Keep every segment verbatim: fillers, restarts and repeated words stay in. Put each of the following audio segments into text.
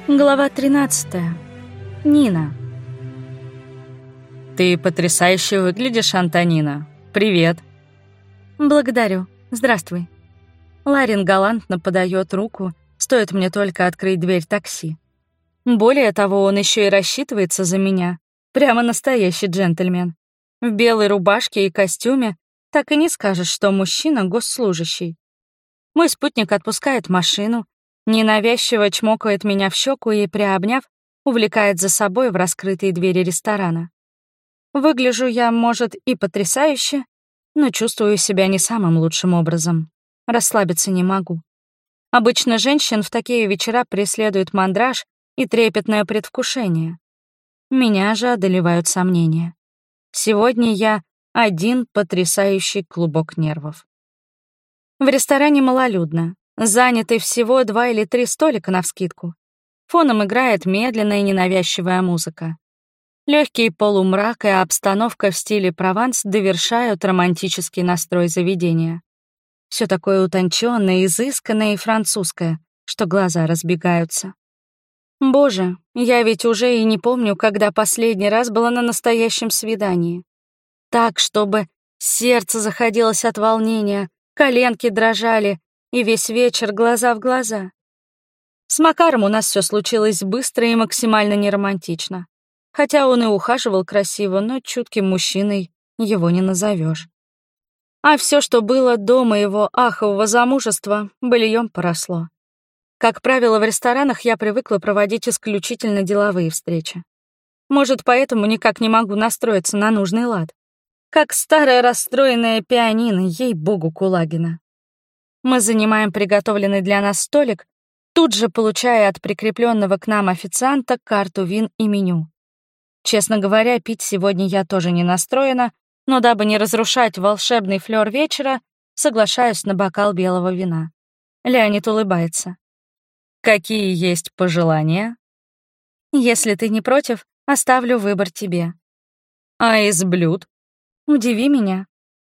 Глава тринадцатая. Нина. «Ты потрясающе выглядишь, Антонина. Привет». «Благодарю. Здравствуй». Ларин галантно подает руку, стоит мне только открыть дверь такси. Более того, он еще и рассчитывается за меня. Прямо настоящий джентльмен. В белой рубашке и костюме так и не скажешь, что мужчина госслужащий. Мой спутник отпускает машину, ненавязчиво чмокает меня в щеку и, приобняв, увлекает за собой в раскрытые двери ресторана. Выгляжу я, может, и потрясающе, но чувствую себя не самым лучшим образом. Расслабиться не могу. Обычно женщин в такие вечера преследует мандраж и трепетное предвкушение. Меня же одолевают сомнения. Сегодня я один потрясающий клубок нервов. В ресторане малолюдно. Заняты всего два или три столика навскидку. Фоном играет медленная и ненавязчивая музыка. Легкий полумрак и обстановка в стиле Прованс довершают романтический настрой заведения. Все такое утонченное, изысканное и французское, что глаза разбегаются. Боже, я ведь уже и не помню, когда последний раз была на настоящем свидании. Так, чтобы сердце заходилось от волнения, коленки дрожали, и весь вечер глаза в глаза. С Макаром у нас все случилось быстро и максимально неромантично. Хотя он и ухаживал красиво, но чутким мужчиной его не назовешь. А все, что было до моего ахового замужества, быльем поросло. Как правило, в ресторанах я привыкла проводить исключительно деловые встречи. Может, поэтому никак не могу настроиться на нужный лад. Как старая расстроенная пианино, ей-богу, Кулагина. Мы занимаем приготовленный для нас столик, тут же получая от прикрепленного к нам официанта карту вин и меню. Честно говоря, пить сегодня я тоже не настроена, но дабы не разрушать волшебный флёр вечера, соглашаюсь на бокал белого вина. Леонид улыбается. «Какие есть пожелания?» «Если ты не против, оставлю выбор тебе». «А из блюд?» «Удиви меня».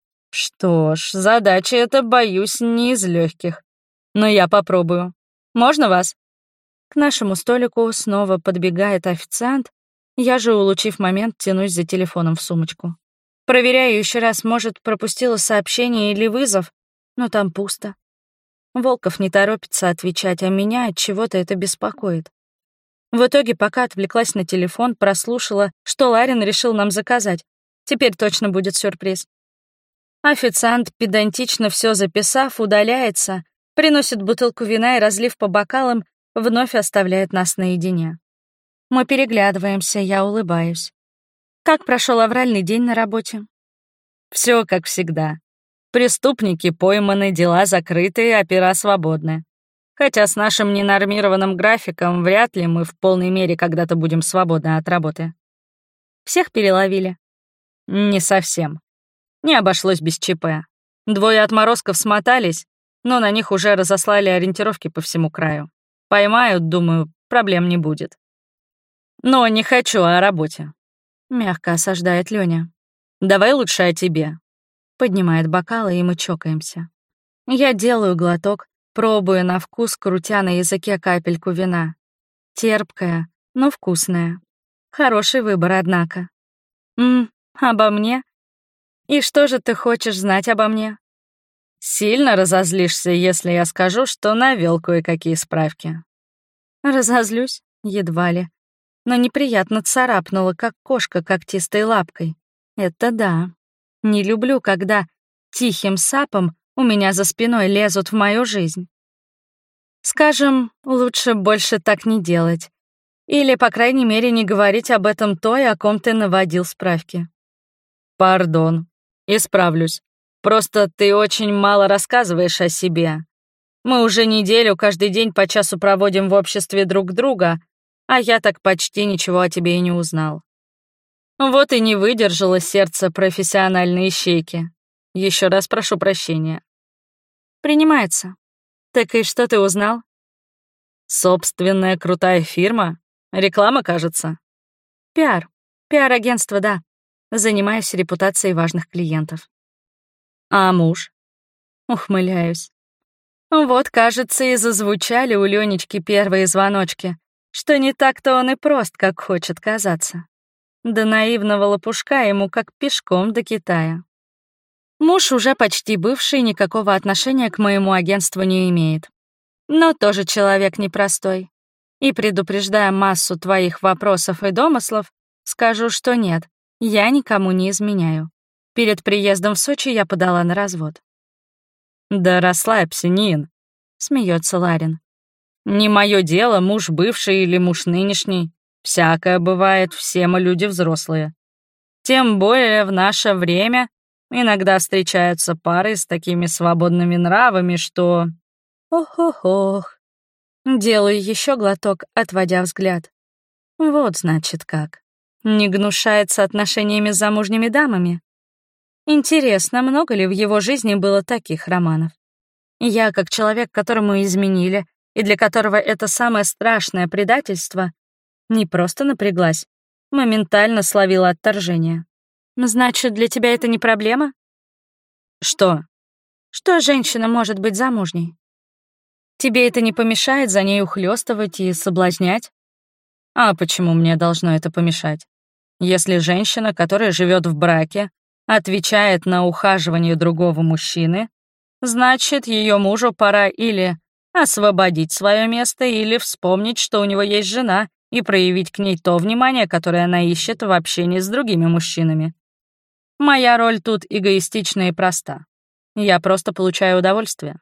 «Что ж, задача эта, боюсь, не из легких. Но я попробую. Можно вас?» К нашему столику снова подбегает официант, я же, улучив момент, тянусь за телефоном в сумочку. Проверяю еще раз, может, пропустила сообщение или вызов, но там пусто. Волков не торопится отвечать, а меня от чего-то это беспокоит. В итоге, пока отвлеклась на телефон, прослушала, что Ларин решил нам заказать. Теперь точно будет сюрприз. Официант, педантично все записав, удаляется, приносит бутылку вина и, разлив по бокалам, вновь оставляет нас наедине. Мы переглядываемся, я улыбаюсь. Как прошел авральный день на работе? Все как всегда. Преступники пойманы, дела закрыты, опера свободны. Хотя с нашим ненормированным графиком вряд ли мы в полной мере когда-то будем свободны от работы. Всех переловили? Не совсем. Не обошлось без ЧП. Двое отморозков смотались, но на них уже разослали ориентировки по всему краю. Поймают, думаю, проблем не будет. Но не хочу о работе. Мягко осаждает Лёня. Давай лучше о тебе. Поднимает бокалы, и мы чокаемся. Я делаю глоток, пробую на вкус, крутя на языке капельку вина. Терпкая, но вкусная. Хороший выбор, однако. Мм, обо мне? И что же ты хочешь знать обо мне? Сильно разозлишься, если я скажу, что навёл кое-какие справки. Разозлюсь? Едва ли. Но неприятно царапнула, как кошка когтистой лапкой. Это да. Не люблю, когда тихим сапом у меня за спиной лезут в мою жизнь. Скажем, лучше больше так не делать. Или, по крайней мере, не говорить об этом той, о ком ты наводил справки. Пардон. Исправлюсь. Просто ты очень мало рассказываешь о себе. Мы уже неделю каждый день по часу проводим в обществе друг друга, а я так почти ничего о тебе и не узнал. Вот и не выдержало сердце профессиональной ищейки. Еще раз прошу прощения. Принимается. Так и что ты узнал? Собственная крутая фирма? Реклама, кажется? Пиар. Пиар-агентство, да. Занимаюсь репутацией важных клиентов. А муж? Ухмыляюсь. Вот, кажется, и зазвучали у Ленечки первые звоночки. что не так-то он и прост, как хочет казаться. До наивного лопушка ему как пешком до Китая. Муж, уже почти бывший, никакого отношения к моему агентству не имеет. Но тоже человек непростой. И, предупреждая массу твоих вопросов и домыслов, скажу, что нет, я никому не изменяю. Перед приездом в Сочи я подала на развод. «Да расслабься, Нин», — смеется Ларин. «Не мое дело, муж бывший или муж нынешний. Всякое бывает, все мы люди взрослые. Тем более в наше время иногда встречаются пары с такими свободными нравами, что... Ох-ох-ох. Делаю еще глоток, отводя взгляд. Вот значит как. Не гнушается отношениями с замужними дамами. Интересно, много ли в его жизни было таких романов? Я, как человек, которому изменили, и для которого это самое страшное предательство, не просто напряглась, моментально словила отторжение. Значит, для тебя это не проблема? Что? Что женщина может быть замужней? Тебе это не помешает за ней ухлёстывать и соблазнять? А почему мне должно это помешать? Если женщина, которая живет в браке, отвечает на ухаживание другого мужчины, значит, ее мужу пора или освободить свое место, или вспомнить, что у него есть жена, и проявить к ней то внимание, которое она ищет в общении с другими мужчинами. Моя роль тут эгоистична и проста. Я просто получаю удовольствие.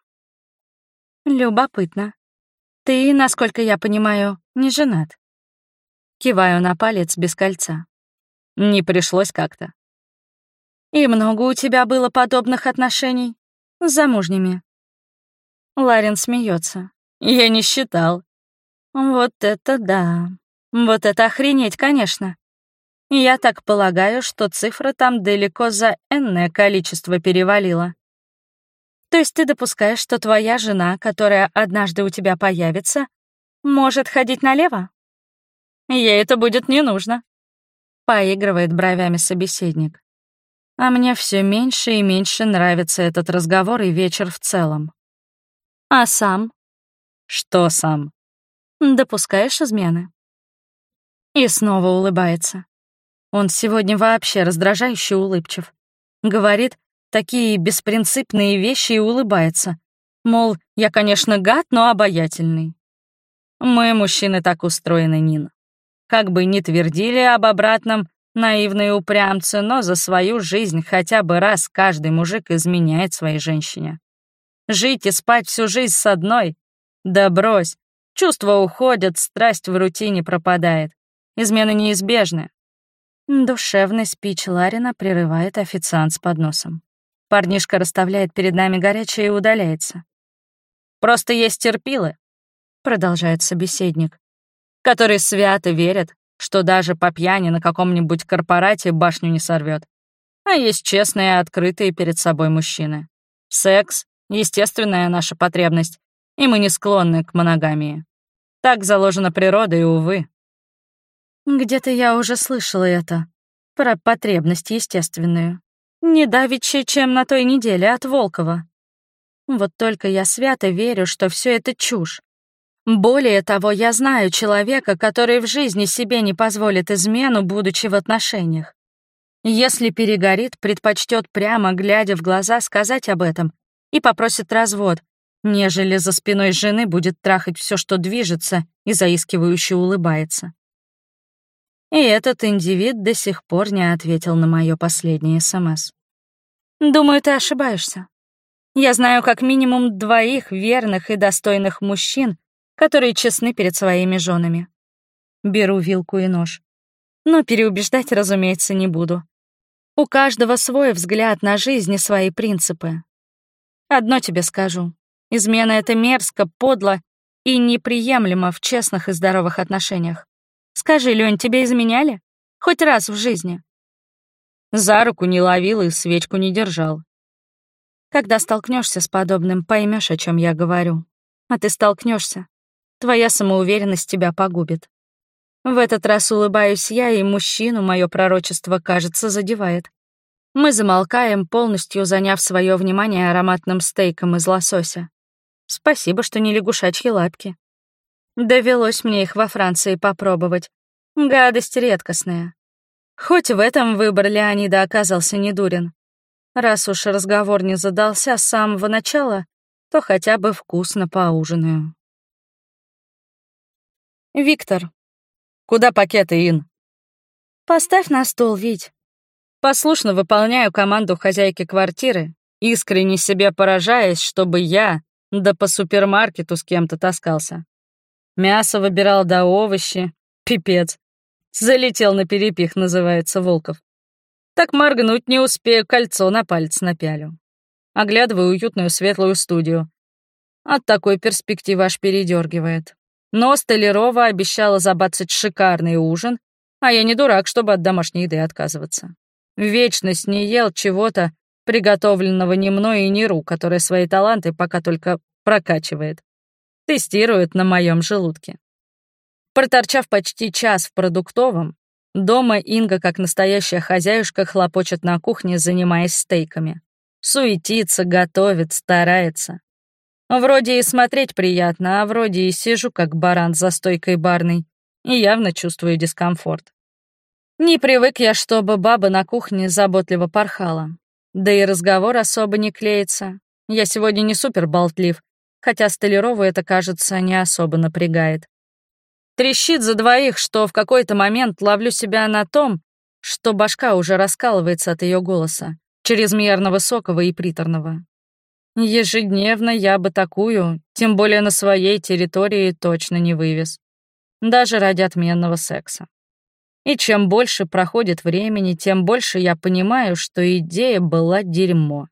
Любопытно. Ты, насколько я понимаю, не женат. Киваю на палец без кольца. Не пришлось как-то. И много у тебя было подобных отношений с замужними? Ларин смеется. Я не считал. Вот это да. Вот это охренеть, конечно. Я так полагаю, что цифра там далеко за энное количество перевалила. То есть ты допускаешь, что твоя жена, которая однажды у тебя появится, может ходить налево? Ей это будет не нужно. Поигрывает бровями собеседник. А мне все меньше и меньше нравится этот разговор и вечер в целом. А сам? Что сам? Допускаешь измены? И снова улыбается. Он сегодня вообще раздражающе улыбчив. Говорит такие беспринципные вещи и улыбается. Мол, я, конечно, гад, но обаятельный. Мы, мужчины, так устроены, Нина. Как бы ни твердили об обратном наивные упрямцы, но за свою жизнь хотя бы раз каждый мужик изменяет своей женщине. Жить и спать всю жизнь с одной? Да брось. Чувства уходят, страсть в рутине пропадает. Измены неизбежны. Душевный спич Ларина прерывает официант с подносом. Парнишка расставляет перед нами горячее и удаляется. «Просто есть терпилы», — продолжает собеседник, «которые свято верят, что даже по пьяни на каком-нибудь корпорате башню не сорвет. А есть честные и открытые перед собой мужчины. Секс — естественная наша потребность, и мы не склонны к моногамии. Так заложена природа, и, увы». Где-то я уже слышала это. Про потребность естественную. Не давеча, чем на той неделе от Волкова. Вот только я свято верю, что все это чушь. Более того, я знаю человека, который в жизни себе не позволит измену, будучи в отношениях. Если перегорит, предпочтет прямо, глядя в глаза, сказать об этом и попросит развод, нежели за спиной жены будет трахать все, что движется, и заискивающе улыбается. И этот индивид до сих пор не ответил на мое последнее СМС. Думаю, ты ошибаешься. Я знаю как минимум двоих верных и достойных мужчин, которые честны перед своими женами. Беру вилку и нож. Но переубеждать, разумеется, не буду. У каждого свой взгляд на жизнь и свои принципы. Одно тебе скажу. Измена — это мерзко, подло и неприемлемо в честных и здоровых отношениях. Скажи, Лёнь, тебе изменяли? Хоть раз в жизни? За руку не ловил и свечку не держал. Когда столкнешься с подобным, поймешь, о чем я говорю. А ты столкнешься. Твоя самоуверенность тебя погубит. В этот раз улыбаюсь я, и мужчину мое пророчество, кажется, задевает. Мы замолкаем, полностью заняв свое внимание ароматным стейком из лосося. Спасибо, что не лягушачьи лапки. Довелось мне их во Франции попробовать. Гадость редкостная. Хоть в этом выбор Леонида оказался недурен. Раз уж разговор не задался с самого начала, то хотя бы вкусно поужинаю. Виктор. Куда пакеты, Ин? Поставь на стол, Вить. Послушно выполняю команду хозяйки квартиры, искренне себе поражаясь, чтобы я да по супермаркету с кем-то таскался. Мясо выбирал да овощи. Пипец. Залетел на перепих, называется, Волков. Так моргнуть не успею, кольцо на палец напялю. Оглядываю уютную светлую студию. От такой перспективы аж передергивает. Но Столярова обещала забацать шикарный ужин, а я не дурак, чтобы от домашней еды отказываться. Вечность не ел чего-то, приготовленного не мной и не Ру, которая свои таланты пока только прокачивает. Тестирует на моем желудке. Проторчав почти час в продуктовом, дома Инга, как настоящая хозяюшка, хлопочет на кухне, занимаясь стейками. Суетится, готовит, старается. Вроде и смотреть приятно, а вроде и сижу, как баран за стойкой барной, и явно чувствую дискомфорт. Не привык я, чтобы баба на кухне заботливо порхала. Да и разговор особо не клеится. Я сегодня не супер болтлив, хотя Столярову это, кажется, не особо напрягает. Трещит за двоих, что в какой-то момент ловлю себя на том, что башка уже раскалывается от ее голоса, чрезмерно высокого и приторного. Ежедневно я бы такую, тем более на своей территории, точно не вывез. Даже ради отменного секса. И чем больше проходит времени, тем больше я понимаю, что идея была дерьмо.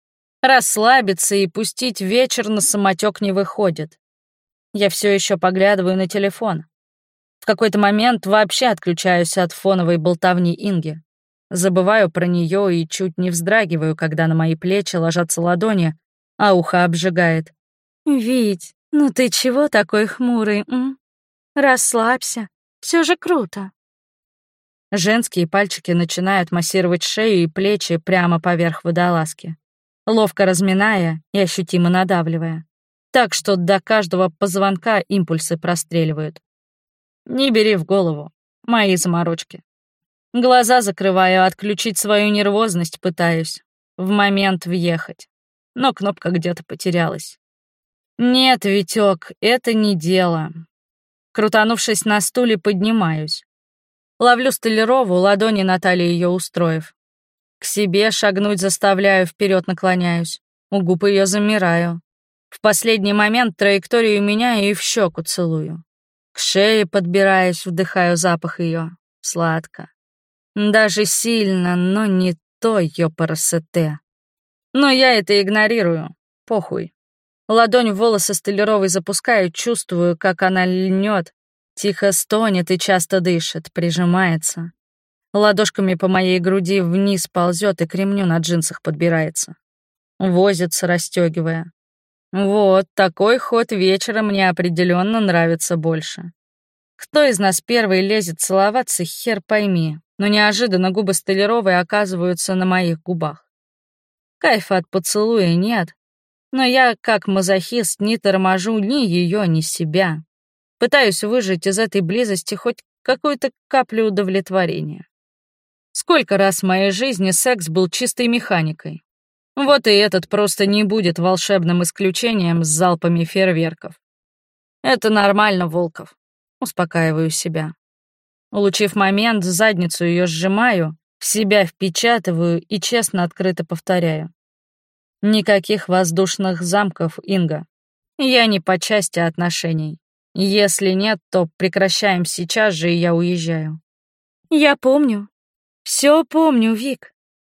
Расслабиться и пустить вечер на самотек не выходит. Я все еще поглядываю на телефон. В какой-то момент вообще отключаюсь от фоновой болтовни Инги. Забываю про нее и чуть не вздрагиваю, когда на мои плечи ложатся ладони, а ухо обжигает. Вить, ну ты чего такой хмурый, м? Расслабься, все же круто. Женские пальчики начинают массировать шею и плечи прямо поверх водолазки, ловко разминая и ощутимо надавливая, так что до каждого позвонка импульсы простреливают. Не бери в голову, мои заморочки. Глаза закрываю, отключить свою нервозность пытаюсь, в момент въехать, но кнопка где-то потерялась. Нет, Витёк, это не дело. Крутанувшись на стуле, поднимаюсь. Ловлю Столярову, ладони на талии ее устроив. К себе шагнуть заставляю, вперед наклоняюсь. У губ ее замираю. В последний момент траекторию меняю и в щеку целую. К шее подбираюсь, вдыхаю запах ее. Сладко. Даже сильно, но не то ёпарасете. Но я это игнорирую. Похуй. Ладонь в волосы Столяровой запускаю, чувствую, как она льнет, тихо стонет и часто дышит, прижимается. Ладошками по моей груди вниз ползет и к ремню на джинсах подбирается. Возится, расстегивая. Вот, такой ход вечера мне определенно нравится больше. Кто из нас первый лезет целоваться, хер пойми, но неожиданно губы Столяровой оказываются на моих губах. Кайфа от поцелуя нет, но я, как мазохист, не торможу ни ее, ни себя. Пытаюсь выжать из этой близости хоть какую-то каплю удовлетворения. Сколько раз в моей жизни секс был чистой механикой. Вот и этот просто не будет волшебным исключением с залпами фейерверков. Это нормально, Волков. Успокаиваю себя. Улучив момент, задницу ее сжимаю, в себя впечатываю и честно открыто повторяю. Никаких воздушных замков, Инга. Я не по части отношений. Если нет, то прекращаем сейчас же, и я уезжаю. Я помню. Все помню, Вик.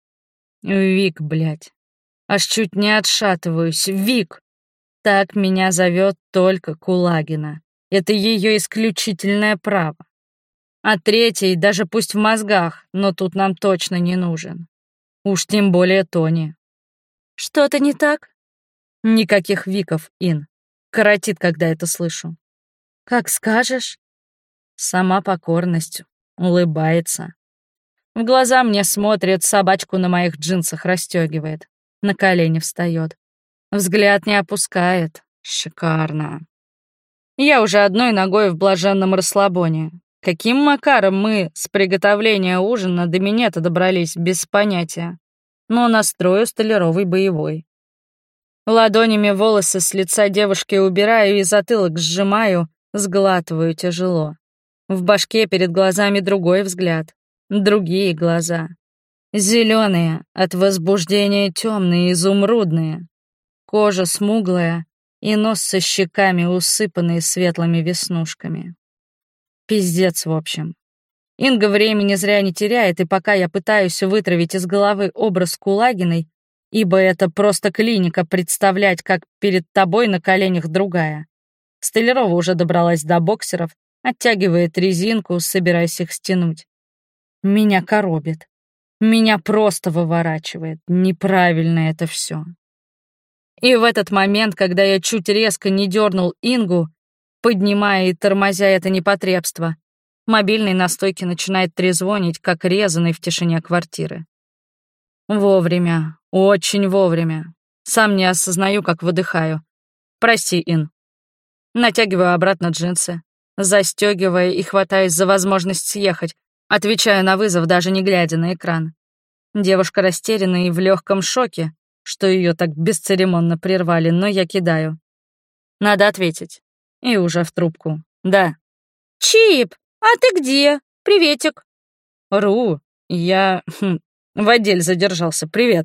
Вик, блядь. Аж чуть не отшатываюсь. Вик. Так меня зовет только Кулагина. Это ее исключительное право. А третий, даже пусть в мозгах, но тут нам точно не нужен. Уж тем более Тони. Что-то не так? Никаких Виков, Ин. Коротит, когда это слышу. Как скажешь. Сама покорность. Улыбается. В глаза мне смотрит, собачку на моих джинсах расстегивает. На колени встает. Взгляд не опускает. Шикарно. Я уже одной ногой в блаженном расслабоне. Каким макаром мы с приготовления ужина до минета добрались, без понятия. Но настрой у Столяровой боевой. Ладонями волосы с лица девушки убираю и затылок сжимаю, сглатываю тяжело. В башке перед глазами другой взгляд, другие глаза. Зеленые, от возбуждения темные, изумрудные. Кожа смуглая и нос со щеками, усыпанные светлыми веснушками. Пиздец, в общем. Инга времени зря не теряет, и пока я пытаюсь вытравить из головы образ Кулагиной, ибо это просто клиника представлять, как перед тобой на коленях другая. Столярова уже добралась до боксеров, оттягивает резинку, собираясь их стянуть. Меня коробит. Меня просто выворачивает. Неправильно это все. И в этот момент, когда я чуть резко не дернул Ингу, поднимая и тормозя это непотребство, мобильный на стойке начинает трезвонить, как резанный в тишине квартиры. Вовремя, очень вовремя. Сам не осознаю, как выдыхаю. Прости, Ин. Натягиваю обратно джинсы, застегивая и хватаясь за возможность съехать, отвечаю на вызов, даже не глядя на экран. Девушка растеряна и в легком шоке, что ее так бесцеремонно прервали, но я кидаю. Надо ответить. И уже в трубку. Да. «Чип, а ты где? Приветик». Ру, я хм, в отделе задержался. Привет.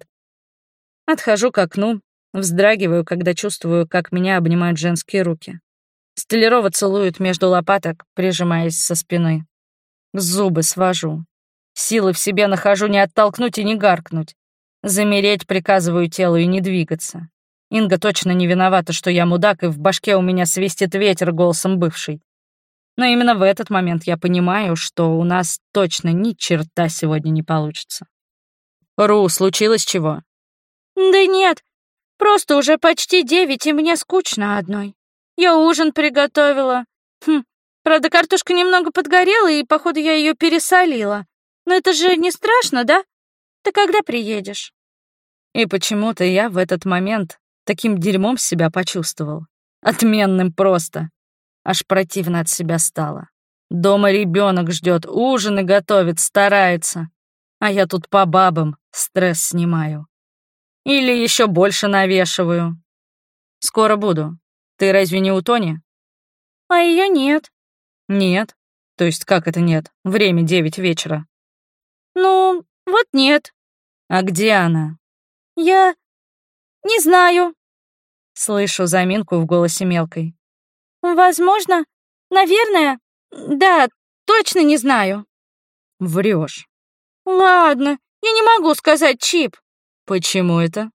Отхожу к окну, вздрагиваю, когда чувствую, как меня обнимают женские руки. Столярова целует между лопаток, прижимаясь со спины. Зубы свожу. Силы в себе нахожу не оттолкнуть и не гаркнуть. Замереть приказываю телу и не двигаться. Инга точно не виновата, что я мудак, и в башке у меня свистит ветер голосом бывший. Но именно в этот момент я понимаю, что у нас точно ни черта сегодня не получится. Ру, случилось чего? «Да нет, просто уже почти девять, и мне скучно одной. Я ужин приготовила. Хм, правда, картошка немного подгорела, и, походу, я ее пересолила. Но это же не страшно, да? Ты когда приедешь?» И почему-то я в этот момент таким дерьмом себя почувствовал. Отменным просто. Аж противно от себя стало. Дома ребенок ждет, ужины готовит, старается. А я тут по бабам стресс снимаю. Или еще больше навешиваю. Скоро буду. Ты разве не у Тони? А ее нет. Нет. То есть как это нет? Время девять вечера. Ну, вот нет. А где она? Я не знаю. Слышу заминку в голосе мелкой. Возможно, наверное. Да, точно не знаю. Врешь. Ладно, я не могу сказать, Чип. Почему это?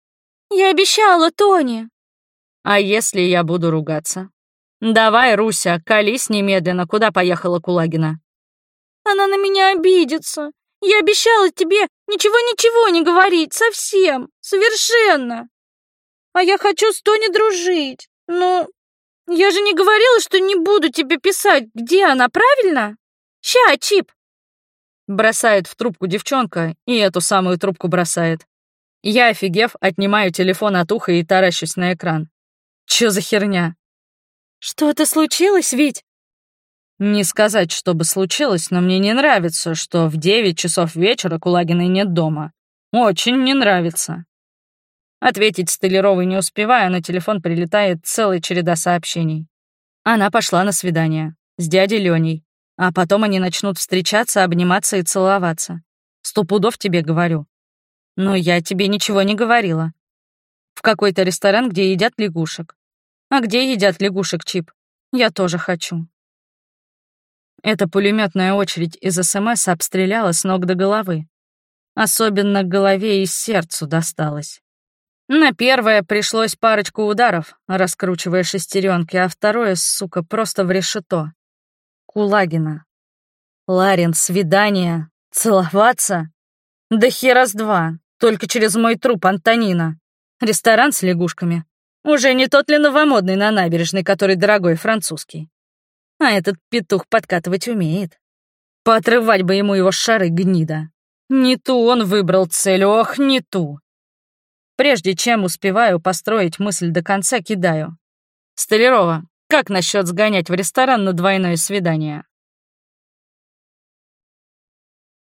Я обещала Тони. А если я буду ругаться? Давай, Руся, колись немедленно, куда поехала Кулагина. Она на меня обидится. Я обещала тебе ничего-ничего не говорить, совсем, совершенно. А я хочу с Тони дружить. Но я же не говорила, что не буду тебе писать, где она, правильно? Ща, Чип. Бросает в трубку девчонка, и эту самую трубку бросает. Я, офигев, отнимаю телефон от уха и таращусь на экран. Чё за херня? Что-то случилось, Вить? Не сказать, что бы случилось, но мне не нравится, что в девять часов вечера Кулагиной нет дома. Очень не нравится. Ответить Столяровой не успеваю, на телефон прилетает целая череда сообщений. Она пошла на свидание с дядей Леней, а потом они начнут встречаться, обниматься и целоваться. Сто пудов тебе говорю. Но я тебе ничего не говорила. В какой-то ресторан, где едят лягушек. А где едят лягушек, Чип? Я тоже хочу. Эта пулеметная очередь из СМС обстреляла с ног до головы. Особенно к голове и сердцу досталось. На первое пришлось парочку ударов, раскручивая шестеренки, а второе, сука, просто в решето. Кулагина. Ларин, свидание, целоваться? Да хера с два, только через мой труп Антонина. Ресторан с лягушками. Уже не тот ли новомодный на набережной, который дорогой французский. А этот петух подкатывать умеет. Поотрывать бы ему его шары, гнида. Не ту он выбрал цель, ох, не ту. Прежде чем успеваю построить мысль до конца, кидаю. Столярова, Как насчет сгонять в ресторан на двойное свидание?»